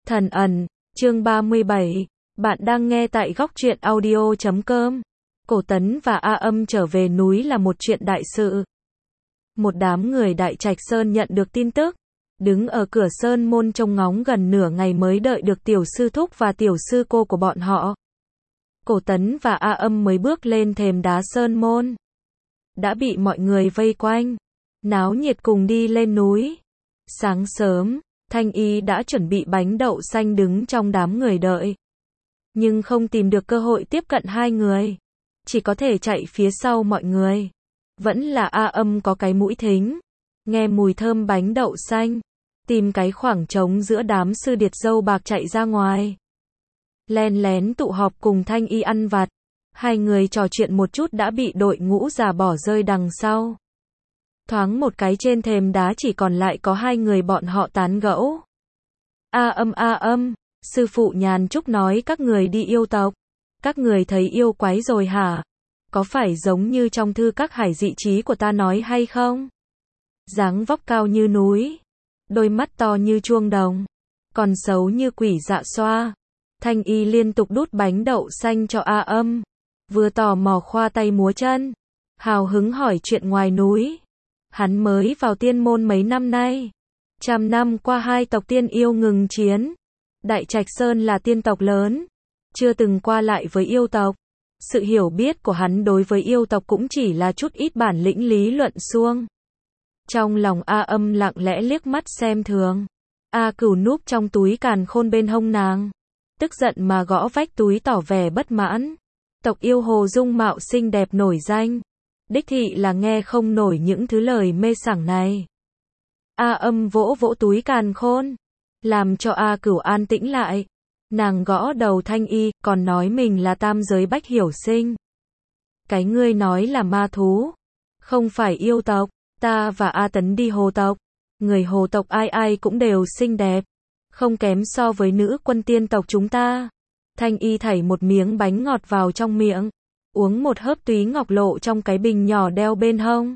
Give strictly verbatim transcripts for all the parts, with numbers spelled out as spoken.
Thần ẩn, chương ba mươi bảy. Bạn đang nghe tại góc truyện audio chấm com. Cổ Tấn và A Âm trở về núi là một chuyện đại sự. Một đám người Đại Trạch Sơn nhận được tin tức, đứng ở cửa sơn môn trông ngóng gần nửa ngày mới đợi được tiểu sư thúc và tiểu sư cô của bọn họ. Cổ Tấn và A Âm mới bước lên thềm đá sơn môn, đã bị mọi người vây quanh, náo nhiệt cùng đi lên núi. Sáng sớm, Thanh Y đã chuẩn bị bánh đậu xanh đứng trong đám người đợi, nhưng không tìm được cơ hội tiếp cận hai người, chỉ có thể chạy phía sau mọi người. Vẫn là A Âm có cái mũi thính, nghe mùi thơm bánh đậu xanh, tìm cái khoảng trống giữa đám sư điệt râu bạc chạy ra ngoài. Len lén tụ họp cùng Thanh Y ăn vặt, hai người trò chuyện một chút đã bị đội ngũ già bỏ rơi đằng sau. Thoáng một cái trên thềm đá chỉ còn lại có hai người bọn họ tán gẫu. A Âm A Âm, sư phụ Nhàn Trúc nói các người đi yêu tộc. Các người thấy yêu quái rồi hả? Có phải giống như trong thư các hải dị trí của ta nói hay không? Dáng vóc cao như núi, đôi mắt to như chuông đồng, còn xấu như quỷ dạ xoa. Thanh Y liên tục đút bánh đậu xanh cho A Âm, vừa tò mò khoa tay múa chân, hào hứng hỏi chuyện ngoài núi. Hắn mới vào tiên môn mấy năm nay, trăm năm qua hai tộc tiên yêu ngừng chiến. Đại Trạch Sơn là tiên tộc lớn, chưa từng qua lại với yêu tộc. Sự hiểu biết của hắn đối với yêu tộc cũng chỉ là chút ít bản lĩnh lý luận suông. Trong lòng A Âm lặng lẽ liếc mắt xem thường. A Cửu núp trong túi càn khôn bên hông nàng, tức giận mà gõ vách túi tỏ vẻ bất mãn. Tộc yêu hồ dung mạo xinh đẹp nổi danh, đích thị là nghe không nổi những thứ lời mê sảng này. A Âm vỗ vỗ túi càn khôn, làm cho A Cửu an tĩnh lại. Nàng gõ đầu Thanh Y, còn nói mình là tam giới bách hiểu sinh. Cái ngươi nói là ma thú, không phải yêu tộc. Ta và A Tấn đi hồ tộc, người hồ tộc ai ai cũng đều xinh đẹp, không kém so với nữ quân tiên tộc chúng ta. Thanh Y thảy một miếng bánh ngọt vào trong miệng, uống một hớp túy ngọc lộ trong cái bình nhỏ đeo bên hông,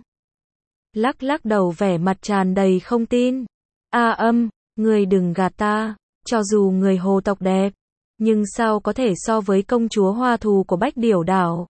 lắc lắc đầu vẻ mặt tràn đầy không tin. A Âm, người đừng gạt ta, cho dù người hồ tộc đẹp, nhưng sao có thể so với công chúa Hoa Thù của Bách Điểu Đảo.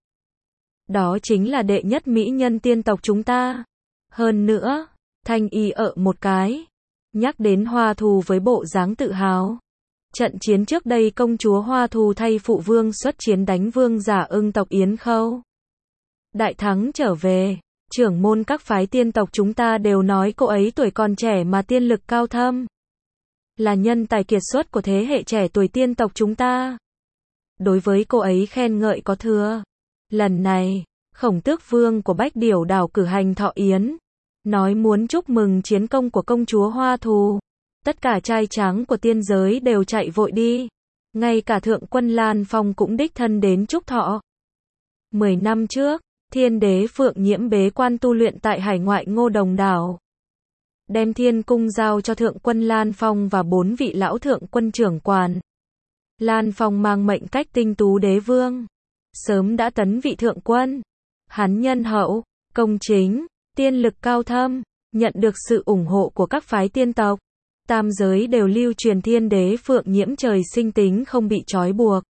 Đó chính là đệ nhất mỹ nhân tiên tộc chúng ta. Hơn nữa, Thanh Y ợ một cái, nhắc đến Hoa Thù với bộ dáng tự hào. Trận chiến trước đây công chúa Hoa Thù thay phụ vương xuất chiến đánh vương giả ưng tộc Yến Khâu. Đại thắng trở về, trưởng môn các phái tiên tộc chúng ta đều nói cô ấy tuổi còn trẻ mà tiên lực cao thâm, là nhân tài kiệt xuất của thế hệ trẻ tuổi tiên tộc chúng ta. Đối với cô ấy khen ngợi có thừa. Lần này, Khổng Tước Vương của Bách Điểu Đảo cử hành thọ yến, nói muốn chúc mừng chiến công của công chúa Hoa Thù. Tất cả trai tráng của tiên giới đều chạy vội đi, ngay cả thượng quân Lan Phong cũng đích thân đến chúc thọ. Mười năm trước, Thiên Đế Phượng Nhiễm bế quan tu luyện tại hải ngoại Ngô Đồng Đảo, đem thiên cung giao cho thượng quân Lan Phong và bốn vị lão thượng quân trưởng quản. Lan Phong mang mệnh cách tinh tú đế vương, sớm đã tấn vị thượng quân. Hắn nhân hậu, công chính, tiên lực cao thâm, nhận được sự ủng hộ của các phái tiên tộc. Tam giới đều lưu truyền Thiên Đế Phượng Nhiễm trời sinh tính không bị trói buộc,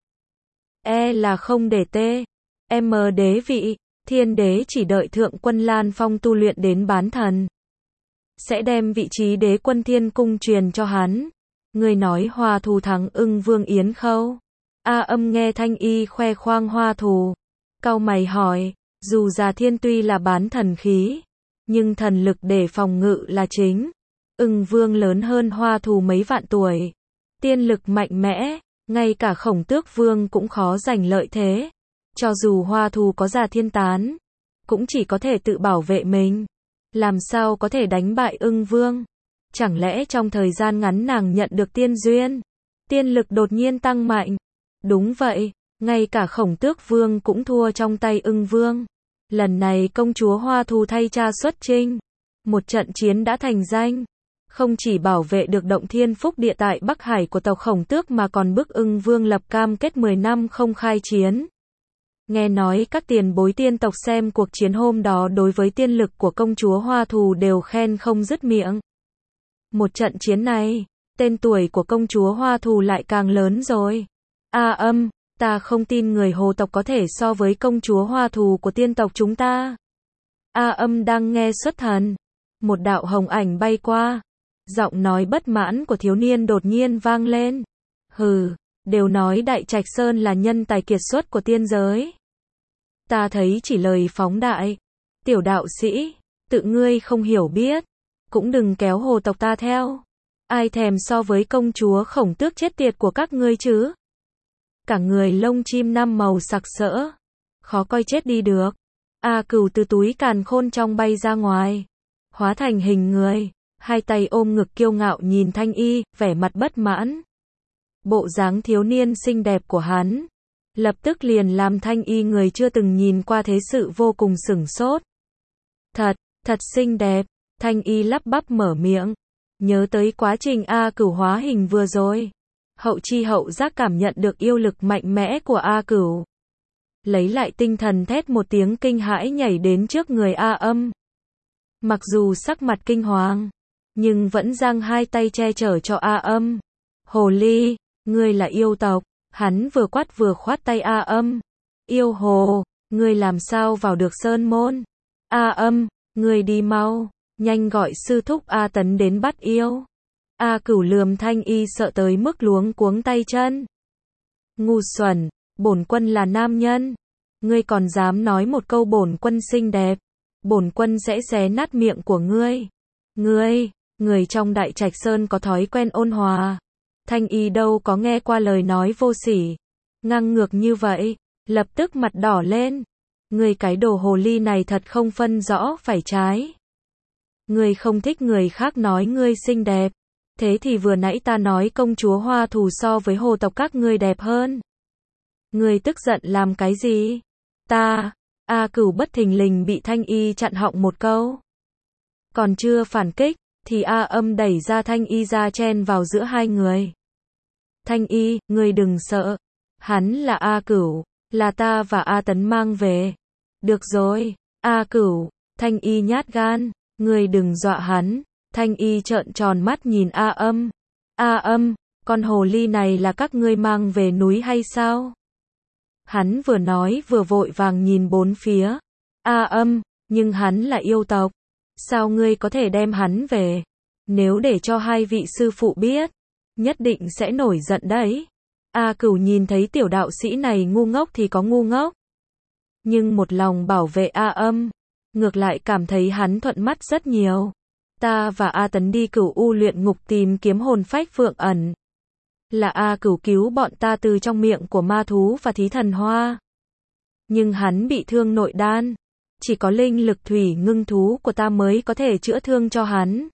e là không để tê m đế vị. Thiên đế chỉ đợi thượng quân Lan Phong tu luyện đến bán thần, sẽ đem vị trí đế quân thiên cung truyền cho hắn. Người nói Hoa Thù thắng ưng vương Yến Khâu. A Âm nghe Thanh Y khoe khoang Hoa Thù, cau mày hỏi, dù già thiên tuy là bán thần khí, nhưng thần lực để phòng ngự là chính. Ưng vương lớn hơn Hoa Thù mấy vạn tuổi, tiên lực mạnh mẽ, ngay cả Khổng Tước Vương cũng khó giành lợi thế. Cho dù Hoa Thù có già thiên tán, cũng chỉ có thể tự bảo vệ mình, làm sao có thể đánh bại Ưng vương. Chẳng lẽ trong thời gian ngắn nàng nhận được tiên duyên, tiên lực đột nhiên tăng mạnh? Đúng vậy, ngay cả Khổng Tước Vương cũng thua trong tay Ưng vương. Lần này công chúa Hoa Thù thay cha xuất chinh, một trận chiến đã thành danh, không chỉ bảo vệ được động thiên phúc địa tại Bắc Hải của tộc Khổng Tước mà còn bức Ưng vương lập cam kết mười năm không khai chiến. Nghe nói các tiền bối tiên tộc xem cuộc chiến hôm đó đối với tiên lực của công chúa Hoa Thù đều khen không dứt miệng. Một trận chiến này, tên tuổi của công chúa Hoa Thù lại càng lớn rồi. A Âm, ta không tin người hồ tộc có thể so với công chúa Hoa Thù của tiên tộc chúng ta. A Âm đang nghe xuất thần. Một đạo hồng ảnh bay qua. Giọng nói bất mãn của thiếu niên đột nhiên vang lên. Hừ, đều nói Đại Trạch Sơn là nhân tài kiệt xuất của tiên giới. Ta thấy chỉ lời phóng đại. Tiểu đạo sĩ, tự ngươi không hiểu biết, cũng đừng kéo hồ tộc ta theo. Ai thèm so với công chúa Khổng Tước chết tiệt của các ngươi chứ? Cả người lông chim năm màu sặc sỡ, khó coi chết đi được. A Cửu từ túi càn khôn trong bay ra ngoài, hóa thành hình người, hai tay ôm ngực kiêu ngạo nhìn Thanh Y, vẻ mặt bất mãn. Bộ dáng thiếu niên xinh đẹp của hắn, lập tức liền làm Thanh Y người chưa từng nhìn qua thế sự vô cùng sửng sốt. Thật, thật xinh đẹp, Thanh Y lắp bắp mở miệng, nhớ tới quá trình A Cửu hóa hình vừa rồi. Hậu chi hậu giác cảm nhận được yêu lực mạnh mẽ của A Cửu. Lấy lại tinh thần thét một tiếng kinh hãi nhảy đến trước người A Âm. Mặc dù sắc mặt kinh hoàng, nhưng vẫn giang hai tay che chở cho A Âm. Hồ ly, ngươi là yêu tộc. Hắn vừa quát vừa khoát tay A Âm. Yêu hồ, ngươi làm sao vào được sơn môn? A Âm, ngươi đi mau, nhanh gọi sư thúc A Tấn đến bắt yêu. A Cửu lườm Thanh Y sợ tới mức luống cuống tay chân. Ngu xuẩn, bổn quân là nam nhân, ngươi còn dám nói một câu bổn quân xinh đẹp, bổn quân sẽ xé nát miệng của ngươi. Ngươi, người trong Đại Trạch Sơn có thói quen ôn hòa. Thanh Y đâu có nghe qua lời nói vô sỉ, ngang ngược như vậy, lập tức mặt đỏ lên. Ngươi cái đồ hồ ly này thật không phân rõ phải trái. Ngươi không thích người khác nói ngươi xinh đẹp. Thế thì vừa nãy ta nói công chúa Hoa Thù so với hồ tộc các ngươi đẹp hơn. Ngươi tức giận làm cái gì? Ta, A Cửu bất thình lình bị Thanh Y chặn họng một câu. Còn chưa phản kích, thì A Âm đẩy ra Thanh Y ra chen vào giữa hai người. Thanh Y, ngươi đừng sợ. Hắn là A Cửu, là ta và A Tấn mang về. Được rồi, A Cửu, Thanh Y nhát gan, ngươi đừng dọa hắn. Thanh Y trợn tròn mắt nhìn A Âm. A Âm, con hồ ly này là các ngươi mang về núi hay sao? Hắn vừa nói vừa vội vàng nhìn bốn phía. A Âm, nhưng hắn là yêu tộc. Sao ngươi có thể đem hắn về? Nếu để cho hai vị sư phụ biết, nhất định sẽ nổi giận đấy. A Cửu nhìn thấy tiểu đạo sĩ này ngu ngốc thì có ngu ngốc. Nhưng một lòng bảo vệ A Âm, ngược lại cảm thấy hắn thuận mắt rất nhiều. Ta và A Tấn đi Cửu U luyện ngục tìm kiếm hồn phách Phượng Ẩn. Là A Cửu cứu bọn ta từ trong miệng của ma thú và thí thần hoa. Nhưng hắn bị thương nội đan. Chỉ có linh lực thủy ngưng thú của ta mới có thể chữa thương cho hắn.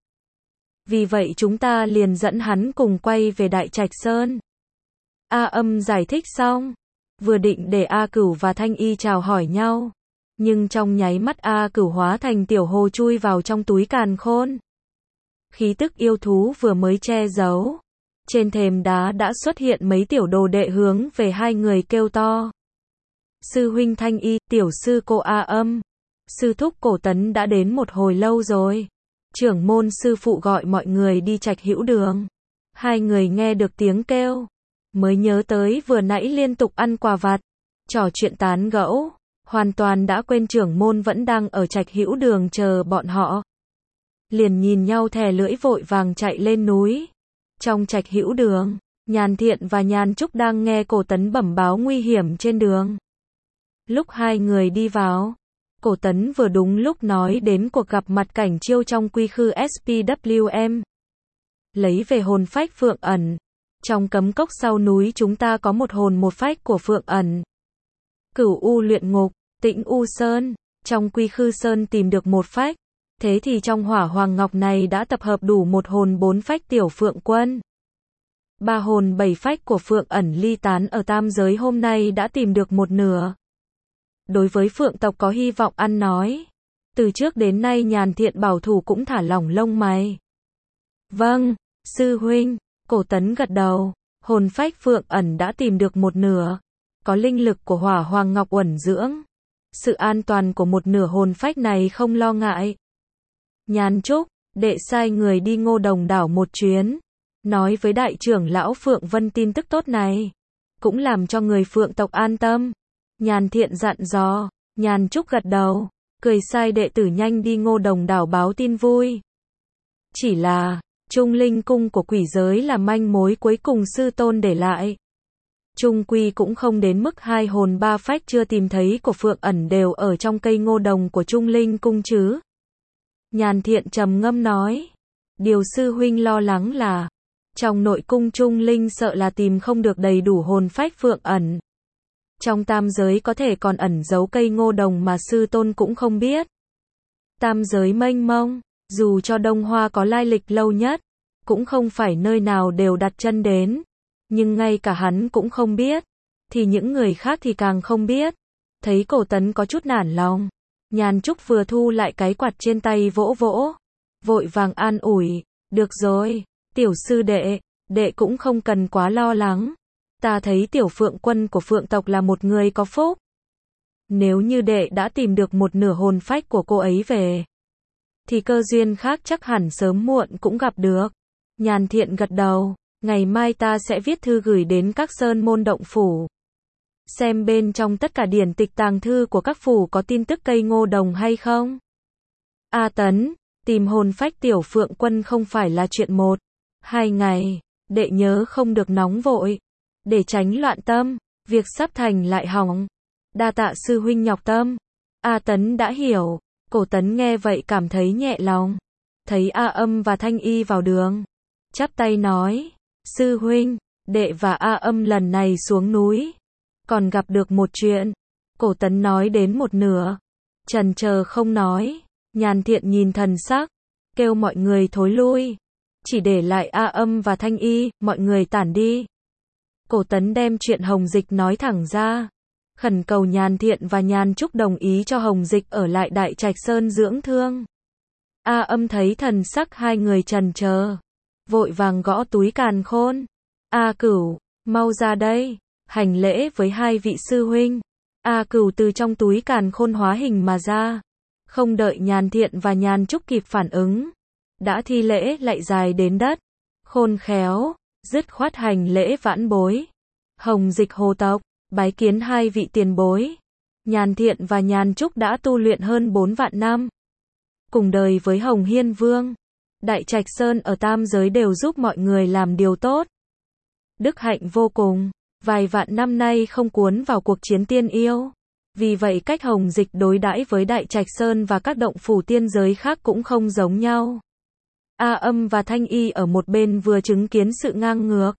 Vì vậy chúng ta liền dẫn hắn cùng quay về Đại Trạch Sơn. A Âm giải thích xong, vừa định để A Cửu và Thanh Y chào hỏi nhau. Nhưng trong nháy mắt A Cửu hóa thành tiểu hồ chui vào trong túi càn khôn. Khí tức yêu thú vừa mới che giấu. Trên thềm đá đã xuất hiện mấy tiểu đồ đệ hướng về hai người kêu to. Sư huynh Thanh Y, tiểu sư cô A Âm. Sư thúc Cổ Tấn đã đến một hồi lâu rồi. Trưởng môn sư phụ gọi mọi người đi Trạch Hữu Đường. Hai người nghe được tiếng kêu, mới nhớ tới vừa nãy liên tục ăn quà vặt, trò chuyện tán gẫu, hoàn toàn đã quên trưởng môn vẫn đang ở Trạch Hữu Đường chờ bọn họ. Liền nhìn nhau thè lưỡi vội vàng chạy lên núi. Trong Trạch Hữu Đường, Nhàn Thiện và Nhàn Trúc đang nghe Cổ Tấn bẩm báo nguy hiểm trên đường. Lúc hai người đi vào, Cổ Tấn vừa đúng lúc nói đến cuộc gặp mặt Cảnh Chiêu trong quy khư ét pê vê em. Lấy về hồn phách Phượng Ẩn. Trong cấm cốc sau núi chúng ta có một hồn một phách của Phượng Ẩn. Cửu U luyện ngục, Tĩnh U Sơn, trong quy khư sơn tìm được một phách. Thế thì trong hỏa hoàng ngọc này đã tập hợp đủ một hồn bốn phách tiểu Phượng Quân. Ba hồn bảy phách của Phượng Ẩn ly tán ở tam giới hôm nay đã tìm được một nửa. Đối với Phượng tộc có hy vọng ăn nói. Từ trước đến nay Nhàn Thiện bảo thủ cũng thả lỏng lông mày. Vâng, sư huynh, Cổ Tấn gật đầu. Hồn phách Phượng Ẩn đã tìm được một nửa. Có linh lực của hỏa hoàng ngọc uẩn dưỡng. Sự an toàn của một nửa hồn phách này không lo ngại. Nhàn Trúc, đệ sai người đi Ngô Đồng đảo một chuyến. nói với đại trưởng lão Phượng Vân tin tức tốt này, cũng làm cho người Phượng tộc an tâm. Nhàn Thiện dặn dò, Nhàn Trúc gật đầu, cười sai đệ tử nhanh đi Ngô Đồng đảo báo tin vui. Chỉ là, Trung Linh cung của quỷ giới là manh mối cuối cùng sư tôn để lại. Trung quy cũng không đến mức hai hồn ba phách chưa tìm thấy của Phượng Ẩn đều ở trong cây ngô đồng của Trung Linh cung chứ. Nhàn Thiện trầm ngâm nói, điều sư huynh lo lắng là, trong nội cung Trung Linh sợ là tìm không được đầy đủ hồn phách Phượng Ẩn. Trong tam giới có thể còn ẩn giấu cây ngô đồng mà sư tôn cũng không biết. Tam giới mênh mông, dù cho Đông Hoa có lai lịch lâu nhất, cũng không phải nơi nào đều đặt chân đến. Nhưng ngay cả hắn cũng không biết, thì những người khác thì càng không biết. Thấy Cổ Tấn có chút nản lòng, Nhàn Trúc vừa thu lại cái quạt trên tay vỗ vỗ, vội vàng an ủi, được rồi, tiểu sư đệ, đệ cũng không cần quá lo lắng. Ta thấy tiểu Phượng Quân của Phượng tộc là một người có phúc. Nếu như đệ đã tìm được một nửa hồn phách của cô ấy về, thì cơ duyên khác chắc hẳn sớm muộn cũng gặp được. Nhàn Thiện gật đầu, ngày mai ta sẽ viết thư gửi đến các sơn môn động phủ. Xem bên trong tất cả điển tịch tàng thư của các phủ có tin tức cây ngô đồng hay không. A Tấn, tìm hồn phách tiểu Phượng Quân không phải là chuyện một, hai ngày, đệ nhớ không được nóng vội, để tránh loạn tâm, việc sắp thành lại hỏng. Đa tạ sư huynh nhọc tâm. A Tấn đã hiểu, Cổ Tấn nghe vậy cảm thấy nhẹ lòng. Thấy A Âm và Thanh Y vào đường, chắp tay nói, sư huynh, đệ và A Âm lần này xuống núi, còn gặp được một chuyện. Cổ Tấn nói đến một nửa, chần chờ không nói. Nhàn Thiện nhìn thần sắc, kêu mọi người thối lui, chỉ để lại A Âm và Thanh Y, mọi người tản đi. Cổ Tấn đem chuyện Hồng Dịch nói thẳng ra, khẩn cầu Nhàn Thiện và Nhàn Trúc đồng ý cho Hồng Dịch ở lại Đại Trạch Sơn dưỡng thương. A Âm thấy thần sắc hai người chần chờ, vội vàng gõ túi càn khôn. A Cửu, mau ra đây, hành lễ với hai vị sư huynh. A Cửu từ trong túi càn khôn hóa hình mà ra, không đợi Nhàn Thiện và Nhàn Trúc kịp phản ứng, đã thi lễ lạy dài đến đất, khôn khéo, dứt khoát hành lễ vãn bối. Hồng Dịch hồ tộc, bái kiến hai vị tiền bối. Nhàn Thiện và Nhàn Trúc đã tu luyện hơn bốn vạn năm, cùng đời với Hồng Hiên Vương. Đại Trạch Sơn ở tam giới đều giúp mọi người làm điều tốt. Đức hạnh vô cùng, vài vạn năm nay không cuốn vào cuộc chiến tiên yêu. Vì vậy cách Hồng Dịch đối đãi với Đại Trạch Sơn và các động phủ tiên giới khác cũng không giống nhau. A Âm và Thanh Y ở một bên vừa chứng kiến sự ngang ngược,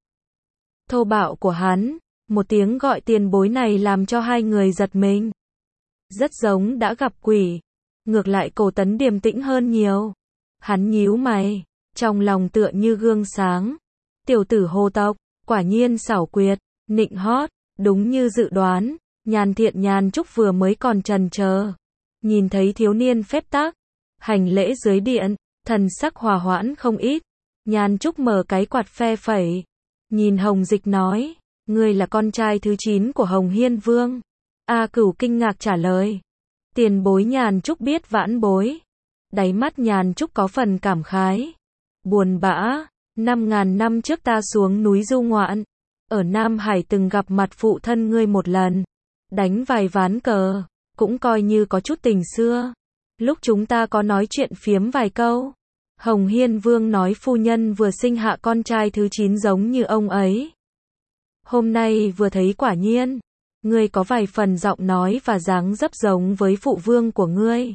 thô bạo của hắn, một tiếng gọi tiền bối này làm cho hai người giật mình. Rất giống đã gặp quỷ. Ngược lại Cổ Tấn điềm tĩnh hơn nhiều. Hắn nhíu mày, trong lòng tựa như gương sáng. Tiểu tử hồ tộc, quả nhiên xảo quyệt, nịnh hót, đúng như dự đoán. Nhàn Thiện Nhàn Trúc vừa mới còn chần chờ, nhìn thấy thiếu niên phép tắc, hành lễ dưới điện, thần sắc hòa hoãn không ít. Nhàn Trúc mở cái quạt phe phẩy, nhìn Hồng Dịch nói, ngươi là con trai thứ chín của Hồng Hiên Vương. A Cửu kinh ngạc trả lời, tiền bối. Nhàn Trúc biết vãn bối. Đáy mắt Nhàn Trúc có phần cảm khái, buồn bã. Năm ngàn năm trước ta xuống núi du ngoạn, ở Nam Hải từng gặp mặt phụ thân ngươi một lần, đánh vài ván cờ, cũng coi như có chút tình xưa. Lúc chúng ta có nói chuyện phiếm vài câu, Hồng Hiên Vương nói phu nhân vừa sinh hạ con trai thứ chín giống như ông ấy. Hôm nay vừa thấy quả nhiên, ngươi có vài phần giọng nói và dáng dấp giống với phụ vương của ngươi.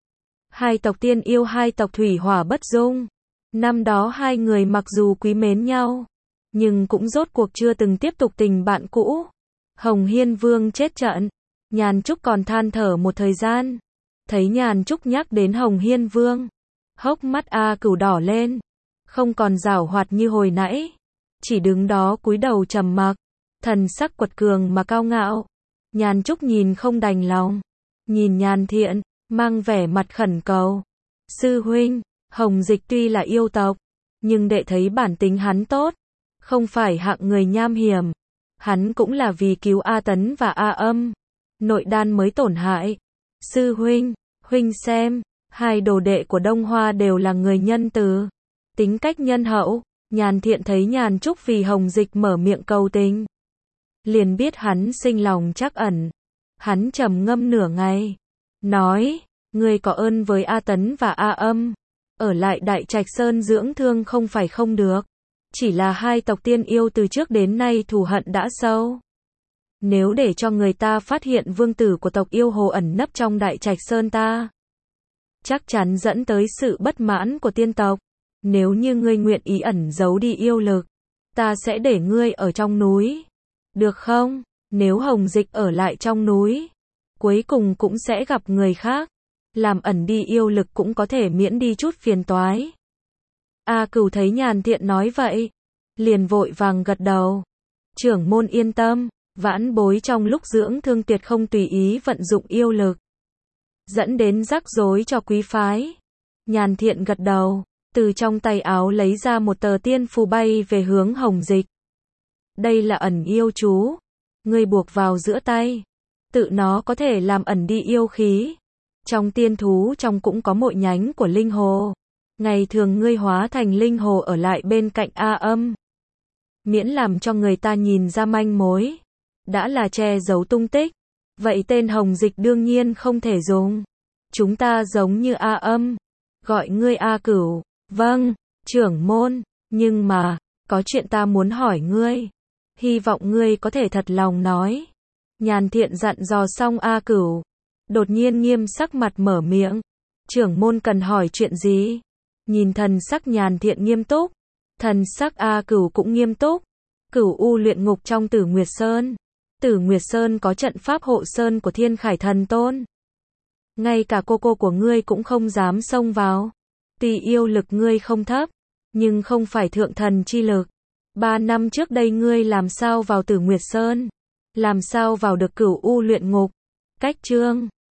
Hai tộc tiên yêu, hai tộc thủy hỏa bất dung. Năm đó hai người mặc dù quý mến nhau, nhưng cũng rốt cuộc chưa từng tiếp tục tình bạn cũ. Hồng Hiên Vương chết trận, Nhàn Trúc còn than thở một thời gian. Thấy Nhàn Trúc nhắc đến Hồng Hiên Vương, hốc mắt A Cửu đỏ lên, không còn giảo hoạt như hồi nãy, chỉ đứng đó cúi đầu trầm mặc, thần sắc quật cường mà cao ngạo. Nhàn Trúc nhìn không đành lòng, nhìn Nhàn Thiện, mang vẻ mặt khẩn cầu. Sư huynh, Hồng Dịch tuy là yêu tộc, nhưng đệ thấy bản tính hắn tốt, không phải hạng người nham hiểm. Hắn cũng là vì cứu A Tấn và A Âm, nội đan mới tổn hại. Sư huynh, huynh xem, hai đồ đệ của Đông Hoa đều là người nhân từ, tính cách nhân hậu. Nhàn Thiện thấy Nhàn Trúc vì Hồng Dịch mở miệng cầu tình, liền biết hắn sinh lòng trắc ẩn. Hắn trầm ngâm nửa ngày, nói, ngươi có ơn với A Tấn và A Âm, ở lại Đại Trạch Sơn dưỡng thương không phải không được, chỉ là hai tộc tiên yêu từ trước đến nay thù hận đã sâu. Nếu để cho người ta phát hiện vương tử của tộc yêu hồ ẩn nấp trong Đại Trạch Sơn ta, chắc chắn dẫn tới sự bất mãn của tiên tộc. Nếu như ngươi nguyện ý ẩn giấu đi yêu lực, ta sẽ để ngươi ở trong núi. Được không? Nếu Hồng Dịch ở lại trong núi, cuối cùng cũng sẽ gặp người khác. Làm ẩn đi yêu lực cũng có thể miễn đi chút phiền toái. A Cửu thấy Nhàn Thiện nói vậy, liền vội vàng gật đầu. Trưởng môn yên tâm, vãn bối trong lúc dưỡng thương tuyệt không tùy ý vận dụng yêu lực, dẫn đến rắc rối cho quý phái. Nhàn Thiện gật đầu, từ trong tay áo lấy ra một tờ tiên phù bay về hướng Hồng Dịch. Đây là ẩn yêu chú, ngươi buộc vào giữa tay, tự nó có thể làm ẩn đi yêu khí. Trong tiên thú trong cũng có một nhánh của linh hồ. Ngày thường ngươi hóa thành linh hồ ở lại bên cạnh A Âm, miễn làm cho người ta nhìn ra manh mối, đã là che giấu tung tích. Vậy tên Hồng Dịch đương nhiên không thể dùng. Chúng ta giống như A Âm, gọi ngươi A Cửu. Vâng, trưởng môn, nhưng mà, có chuyện ta muốn hỏi ngươi. Hy vọng ngươi có thể thật lòng nói. Nhàn Thiện dặn dò xong A Cửu, đột nhiên nghiêm sắc mặt mở miệng. Trưởng môn cần hỏi chuyện gì? Nhìn thần sắc Nhàn Thiện nghiêm túc, thần sắc A Cửu cũng nghiêm túc. Cửu U luyện ngục trong Tử Nguyệt Sơn. Tử Nguyệt Sơn có trận pháp hộ sơn của Thiên Khải Thần Tôn. Ngay cả cô cô của ngươi cũng không dám xông vào. Tuy yêu lực ngươi không thấp, nhưng không phải thượng thần chi lực. Ba năm trước đây ngươi làm sao vào Tử Nguyệt Sơn? Làm sao vào được Cửu U luyện ngục? Cách chương